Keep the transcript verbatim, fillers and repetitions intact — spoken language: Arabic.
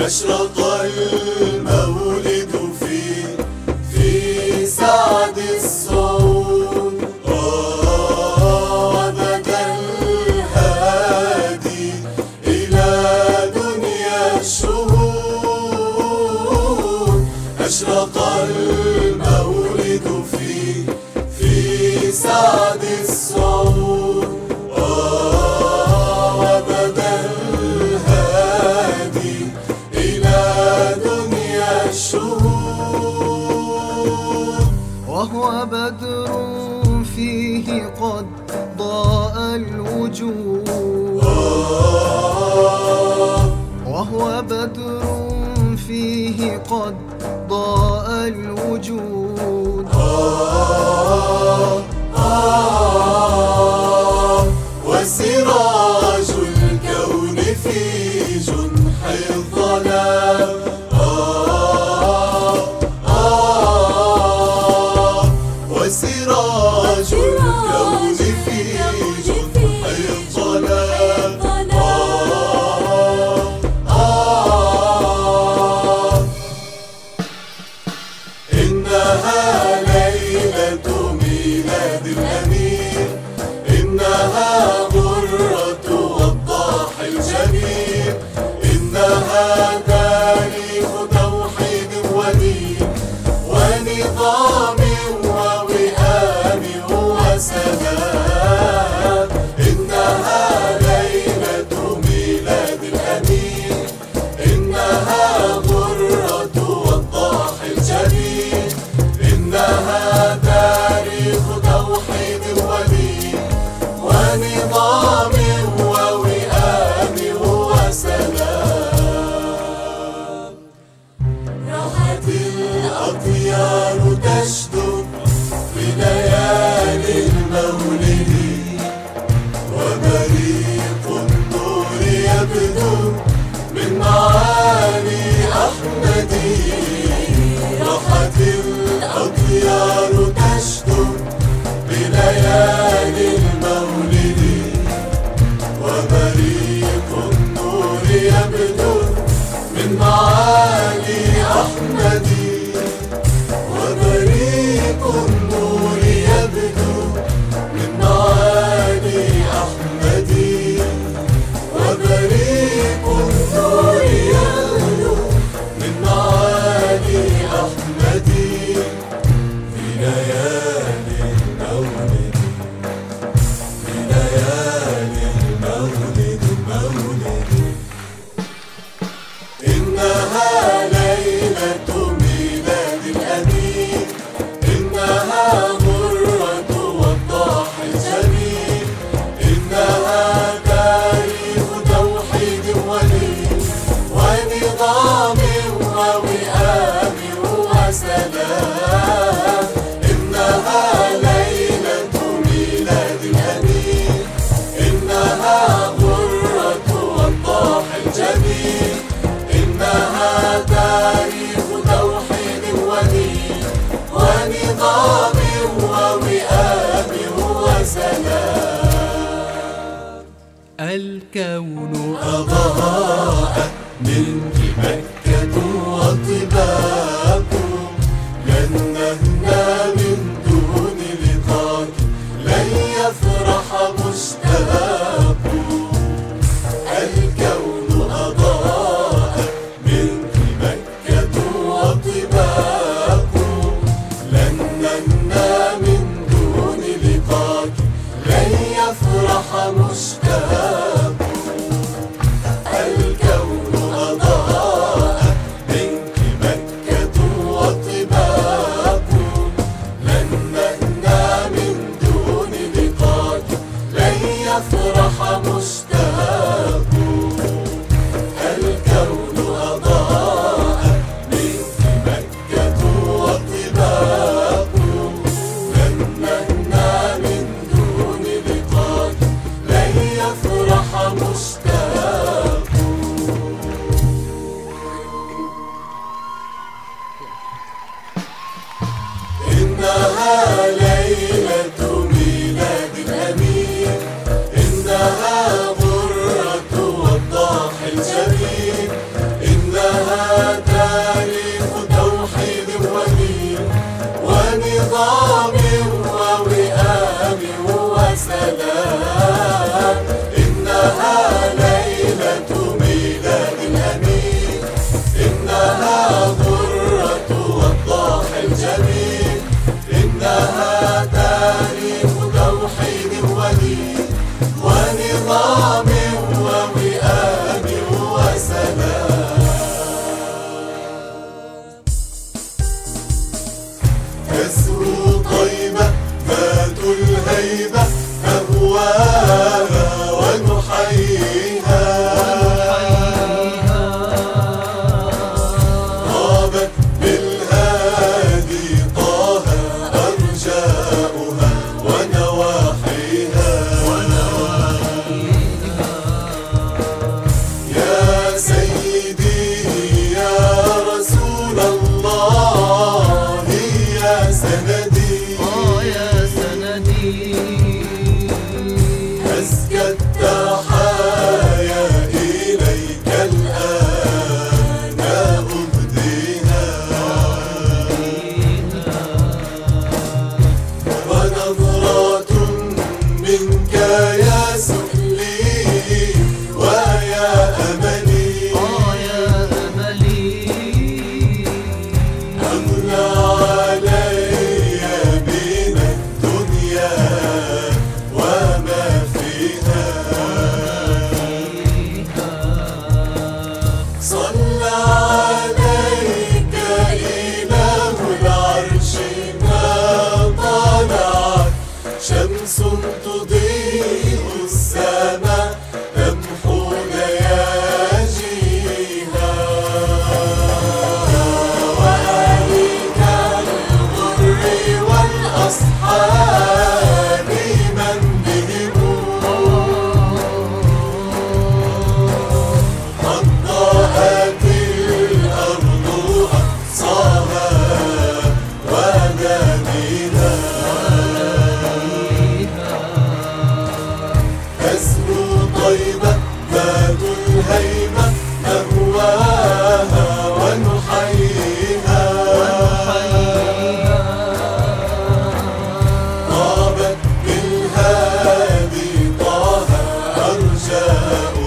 أشرق المولد في في سعد الصون، وبدا الهادي إلى دنيا الشهود. أشرق المولد في في سعد الصون، وبدا الهادي إلى دنيا الشهود. وهو بدر فيه قد ضاء الوجود، وهو بدر فيه قد ضاء الوجود. وسراج الكون في جنح الظلام، وسراج الكون في جنح الظلام. إنها ليلة ميلاد الأمير، إنها غرة وضاح الجميل، إنها تاريخ توحيد ودين ونظام ووئام وسلام. إنها ليلة ميلاد الأمير، إنها غرة وضاح الجميل، إنها تاريخ توحيد ودين ونظام ووئام وسلام. راحت الأطيار تشدو في ليالي المولد، وبريق النور يبدو من معالي أحمد. راحت الأطيار تشدو بليالي المولد، وبريق النور يبدو من معالي أحمد. وبريق النور يبدو من معالي أحمد، وبريق النور يبدو من معالي أحمد. في ليالي المولد، في ليالي المولد المولد. إنها ليلة ميلاد الأمين، إنها غرة وضاح الجميل، إنها تاريخ توحيد ودين ونظام ووئام وسلام. إنها ليلة ميلاد الأمين، إنها غرة وضاح الجميل، إنها تاريخ توحيد ودين ونظام ووئام وسلام. الكون أضاء منك مكة وطباق، لن نهنى من دون لقاك، لن يفرح مشتاق. الكون أضاء منك مكة وطباق، لن نهنى من دون لقاك، لن يفرح مشتاق. الكون أضاء منك مكة وطباق، لن نهنى من دون لقاك، لن يفرح مشتاق. الكون أضاء منك مكة وطباق، لن نهنى من دون لقاك، لن يفرح مشتاق. إنها ليلة ميلاد الأمين، إنها غرة وضاح الجميل، إنها إنها تاريخ توحيد ودين ونظام ووئام وسلام. إنها ليلة ميلاد الأمين، إنها ضرة والضاح الجميل، إنها تاريخ توحيد ودين ونظام ووئام وسلام. تسرو طيبة ذات الهيبة نهواها ونحييها، طابت بالهادي طه أرجاؤها ونواحيها. يا سيدي يا رسول الله يا سندي، يا سندي أزكى التحايا إليك الآن أهديها، ونظرات منك يا سؤلي ويا أملي، يا أملي أغلى علي من الدنيا وما فيها. صلى عليك إله العرش ما طلعت شمس تضيء السماء تمحو لياجيها، وآلك الغر والأصحاب من بهم قد ضاءت الأرض أقصاها ودانيها. تسرو طيبة ذات الهيبة نهواها ونحييها، طابت بالهادي طه أرجاؤها